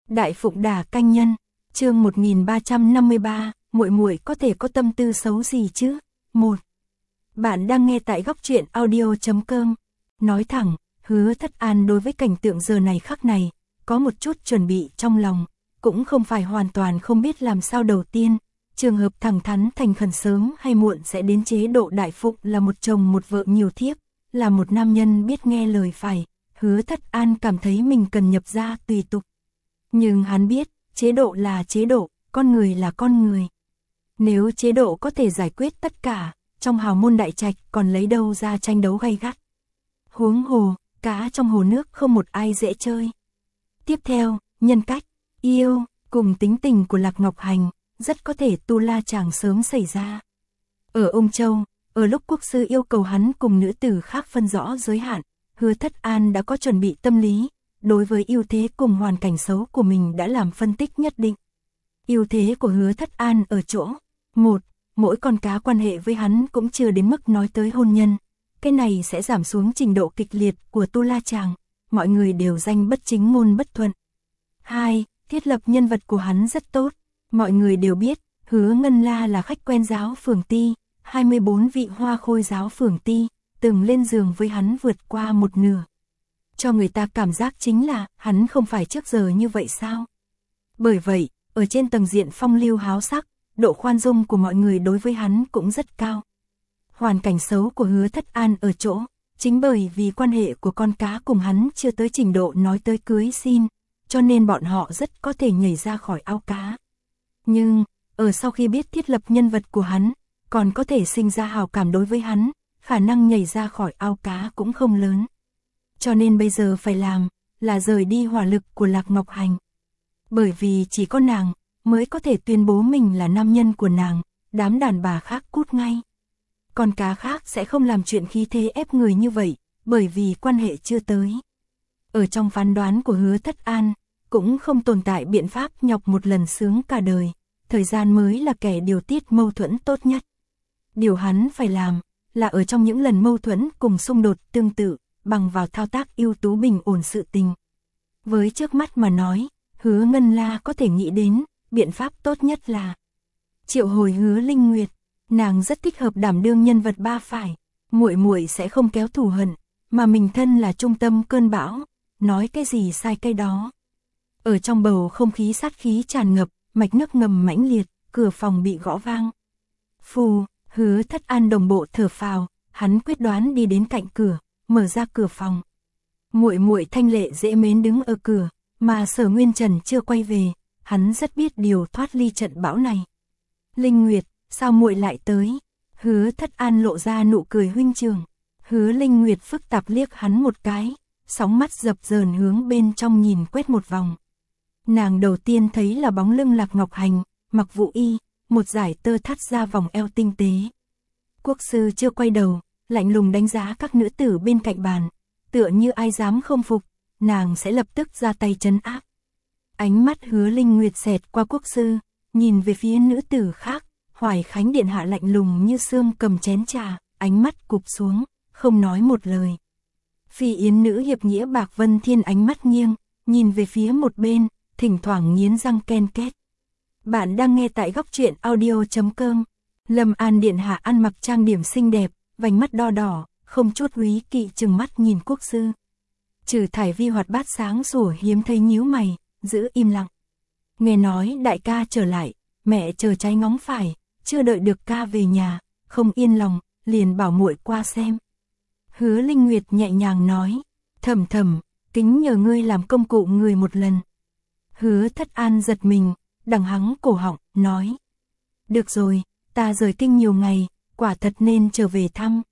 Đại Phụng Đà Canh Nhân, chương 1353, muội muội có thể có tâm tư xấu gì chứ? 1. Bạn đang nghe tại góc truyện audio.com. Nói thẳng, Hứa Thất An đối với cảnh tượng giờ này khắc này, có một chút chuẩn bị trong lòng, cũng không phải hoàn toàn không biết làm sao. Đầu tiên, trường hợp thẳng thắn thành khẩn sớm hay muộn sẽ đến chế độ đại phụng là một chồng một vợ nhiều thiếp, là một nam nhân biết nghe lời phải. Hứa Thất An cảm thấy mình cần nhập gia tùy tục. Nhưng hắn biết, chế độ là chế độ, con người là con người. Nếu chế độ có thể giải quyết tất cả, trong hào môn đại trạch còn lấy đâu ra tranh đấu gay gắt. Huống hồ, cá trong hồ nước không một ai dễ chơi. Tiếp theo, nhân cách, yêu, cùng tính tình của Lạc Ngọc Hành, rất có thể tu la chàng sớm xảy ra. Ở Ung Châu, ở lúc quốc sư yêu cầu hắn cùng nữ tử khác phân rõ giới hạn, Hứa Thất An đã có chuẩn bị tâm lý, đối với ưu thế cùng hoàn cảnh xấu của mình đã làm phân tích nhất định. Ưu thế của Hứa Thất An ở chỗ, 1. Mỗi con cá quan hệ với hắn cũng chưa đến mức nói tới hôn nhân, cái này sẽ giảm xuống trình độ kịch liệt của tu la chàng, mọi người đều danh bất chính ngôn bất thuận. 2. Thiết lập nhân vật của hắn rất tốt, mọi người đều biết, Hứa Ngân La là khách quen giáo phường Ti, 24 vị hoa khôi giáo phường Ti, từng lên giường với hắn vượt qua một nửa. Cho người ta cảm giác chính là, hắn không phải trước giờ như vậy sao? Bởi vậy, ở trên tầng diện phong lưu háo sắc, độ khoan dung của mọi người đối với hắn cũng rất cao. Hoàn cảnh xấu của Hứa Thất An ở chỗ, chính bởi vì quan hệ của con cá cùng hắn chưa tới trình độ nói tới cưới xin, cho nên bọn họ rất có thể nhảy ra khỏi ao cá. Nhưng, ở sau khi biết thiết lập nhân vật của hắn, còn có thể sinh ra hào cảm đối với hắn, khả năng nhảy ra khỏi ao cá cũng không lớn. Cho nên bây giờ phải làm, là rời đi hỏa lực của Lạc Ngọc Hành. Bởi vì chỉ có nàng, mới có thể tuyên bố mình là nam nhân của nàng, đám đàn bà khác cút ngay. Con cá khác sẽ không làm chuyện khí thế ép người như vậy, bởi vì quan hệ chưa tới. Ở trong phán đoán của Hứa Thất An, cũng không tồn tại biện pháp nhọc một lần sướng cả đời, thời gian mới là kẻ điều tiết mâu thuẫn tốt nhất. Điều hắn phải làm, là ở trong những lần mâu thuẫn cùng xung đột tương tự, bằng vào thao tác ưu tú bình ổn sự tình. Với trước mắt mà nói, Hứa Ngân La có thể nghĩ đến, biện pháp tốt nhất là triệu hồi Hứa Linh Nguyệt, nàng rất thích hợp đảm đương nhân vật ba phải, muội muội sẽ không kéo thù hận, mà mình thân là trung tâm cơn bão, nói cái gì sai cái đó. Ở trong bầu không khí sát khí tràn ngập, mạch nước ngầm mãnh liệt, cửa phòng bị gõ vang. Phù, Hứa Thất An đồng bộ thở phào, hắn quyết đoán đi đến cạnh cửa, mở ra cửa phòng. Muội muội thanh lệ dễ mến đứng ở cửa, mà Sở Nguyên Trần chưa quay về, hắn rất biết điều thoát ly trận bão này. Linh Nguyệt, sao muội lại tới? Hứa Thất An lộ ra nụ cười huynh trưởng. Hứa Linh Nguyệt phức tạp liếc hắn một cái, sóng mắt dập dờn hướng bên trong nhìn quét một vòng. Nàng đầu tiên thấy là bóng lưng Lạc Ngọc Hành, mặc vụ y, một dải tơ thắt ra vòng eo tinh tế. Quốc sư chưa quay đầu, lạnh lùng đánh giá các nữ tử bên cạnh bàn, tựa như ai dám không phục, nàng sẽ lập tức ra tay trấn áp. Ánh mắt Hứa Linh Nguyệt xẹt qua quốc sư, nhìn về phía nữ tử khác, Hoài Khánh điện hạ lạnh lùng như xương cầm chén trà, ánh mắt cụp xuống, không nói một lời. Phi yến nữ hiệp nghĩa Bạc Vân Thiên ánh mắt nghiêng, nhìn về phía một bên, thỉnh thoảng nghiến răng ken két. Bạn đang nghe tại góc truyện audio.com. Lâm An điện hạ ăn mặc trang điểm xinh đẹp, vành mắt đo đỏ, không chút úy kỵ trừng mắt nhìn quốc sư. Trừ Thải Vi hoạt bát sáng sủa hiếm thấy nhíu mày, giữ im lặng. Nghe nói đại ca trở lại, mẹ chờ trái ngóng phải, chưa đợi được ca về nhà, không yên lòng, liền bảo muội qua xem. Hứa Linh Nguyệt nhẹ nhàng nói, thầm thầm, kính nhờ ngươi làm công cụ người một lần. Hứa Thất An giật mình, đằng hắng cổ họng, nói. Được rồi, ta rời kinh nhiều ngày, quả thật nên trở về thăm.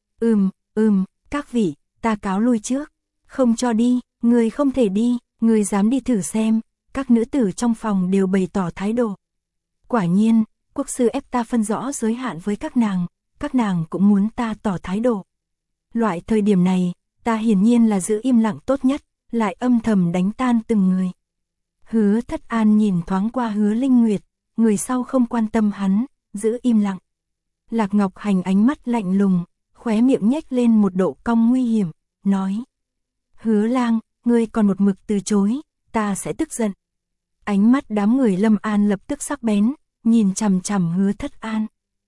Các vị, ta cáo lui trước. Không cho đi, người không thể đi, người dám đi thử xem. Các nữ tử trong phòng đều bày tỏ thái độ. Quả nhiên, quốc sư ép ta phân rõ giới hạn với các nàng cũng muốn ta tỏ thái độ. Loại thời điểm này, ta hiển nhiên là giữ im lặng tốt nhất, lại âm thầm đánh tan từng người. Hứa Thất An nhìn thoáng qua Hứa Linh Nguyệt, người sau không quan tâm hắn, giữ im lặng. Lạc Ngọc Hành ánh mắt lạnh lùng, khóe miệng nhếch lên một độ cong nguy hiểm, nói. Hứa lang, ngươi còn một mực từ chối, ta sẽ tức giận. Ánh mắt đám người Lâm An lập tức sắc bén, nhìn chằm chằm Hứa Thất An.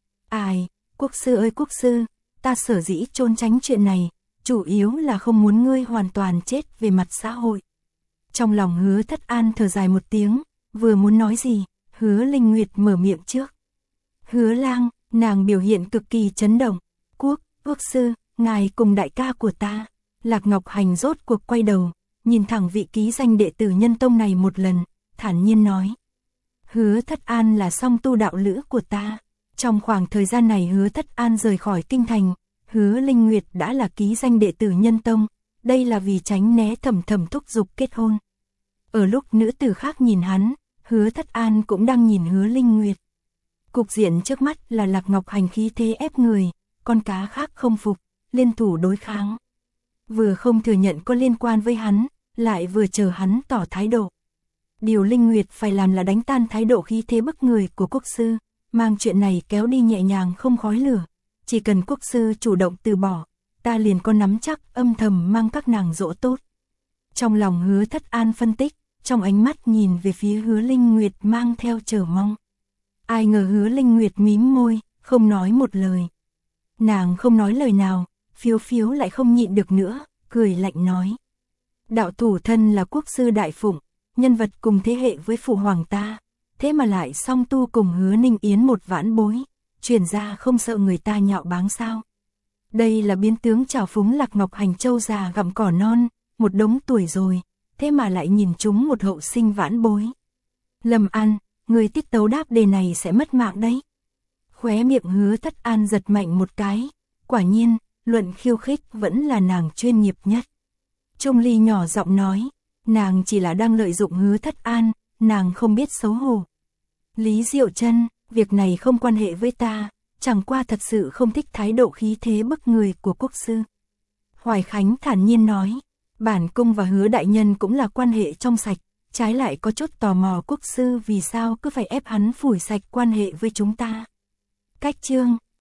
Ai, quốc sư ơi quốc sư, ta sở dĩ trốn tránh chuyện này, chủ yếu là không muốn ngươi hoàn toàn chết về mặt xã hội. Trong lòng Hứa Thất An thở dài một tiếng, vừa muốn nói gì, Hứa Linh Nguyệt mở miệng trước. Hứa lang, nàng biểu hiện cực kỳ chấn động. Quốc sư, ngài cùng đại ca của ta. Lạc Ngọc Hành rốt cuộc quay đầu, nhìn thẳng vị ký danh đệ tử Nhân Tông này một lần, thản nhiên nói. Hứa Thất An là song tu đạo lữ của ta. Trong khoảng thời gian này Hứa Thất An rời khỏi kinh thành, Hứa Linh Nguyệt đã là ký danh đệ tử Nhân Tông, đây là vì tránh né Thẩm Thẩm thúc giục kết hôn. Ở lúc nữ tử khác nhìn hắn, Hứa Thất An cũng đang nhìn Hứa Linh Nguyệt. Cục diện trước mắt là Lạc Ngọc Hành khí thế ép người, con cá khác không phục, liên thủ đối kháng. Vừa không thừa nhận có liên quan với hắn, lại vừa chờ hắn tỏ thái độ. Điều Linh Nguyệt phải làm là đánh tan thái độ khí thế bức người của quốc sư, mang chuyện này kéo đi nhẹ nhàng không khói lửa. Chỉ cần quốc sư chủ động từ bỏ, ta liền có nắm chắc âm thầm mang các nàng dỗ tốt. Trong lòng Hứa Thất An phân tích, trong ánh mắt nhìn về phía Hứa Linh Nguyệt mang theo chờ mong. Ai ngờ Hứa Linh Nguyệt mím môi, không nói một lời. Nàng không nói lời nào, Phiếu Phiếu lại không nhịn được nữa, cười lạnh nói. Đạo thủ thân là quốc sư đại phụng, nhân vật cùng thế hệ với phụ hoàng ta, thế mà lại song tu cùng Hứa Ninh Yến một vãn bối, truyền ra không sợ người ta nhạo báng sao. Đây là biến tướng trào phúng Lạc Ngọc Hành châu già gặm cỏ non, một đống tuổi rồi, thế mà lại nhìn chúng một hậu sinh vãn bối. Lâm An, người tiết tấu đáp đề này sẽ mất mạng đấy. Khóe miệng Hứa Thất An giật mạnh một cái, quả nhiên, luận khiêu khích vẫn là nàng chuyên nghiệp nhất. Trung Ly nhỏ giọng nói, nàng chỉ là đang lợi dụng Hứa Thất An, nàng không biết xấu hổ. Lý Diệu Trân, việc này không quan hệ với ta, chẳng qua thật sự không thích thái độ khí thế bức người của quốc sư. Hoài Khánh thản nhiên nói, bản cung và Hứa đại nhân cũng là quan hệ trong sạch, trái lại có chút tò mò quốc sư vì sao cứ phải ép hắn phủi sạch quan hệ với chúng ta. Cách chương